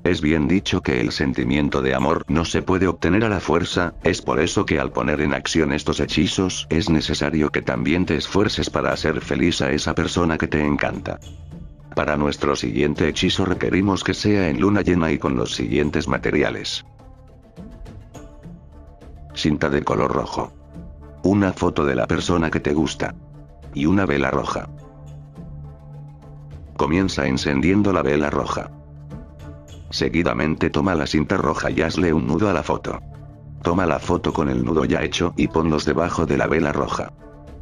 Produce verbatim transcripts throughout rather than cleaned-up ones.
Es bien dicho que el sentimiento de amor no se puede obtener a la fuerza, es por eso que al poner en acción estos hechizos es necesario que también te esfuerces para hacer feliz a esa persona que te encanta. Para nuestro siguiente hechizo requerimos que sea en luna llena y con los siguientes materiales. Cinta de color rojo. Una foto de la persona que te gusta. Y una vela roja. Comienza encendiendo la vela roja. Seguidamente toma la cinta roja y hazle un nudo a la foto. Toma la foto con el nudo ya hecho y ponlos debajo de la vela roja.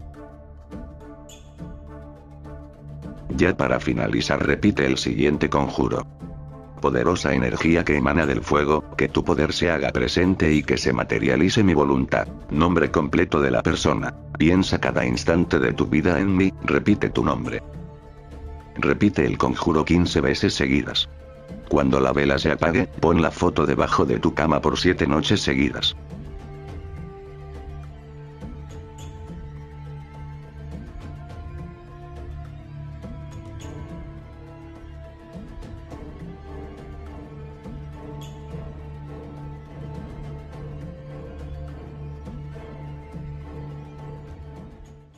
Ya para finalizar repite el siguiente conjuro. Poderosa energía que emana del fuego, que tu poder se haga presente y que se materialice mi voluntad. Nombre completo de la persona. Piensa cada instante de tu vida en mí, repite tu nombre. Repite el conjuro quince veces seguidas. Cuando la vela se apague, pon la foto debajo de tu cama por siete noches seguidas.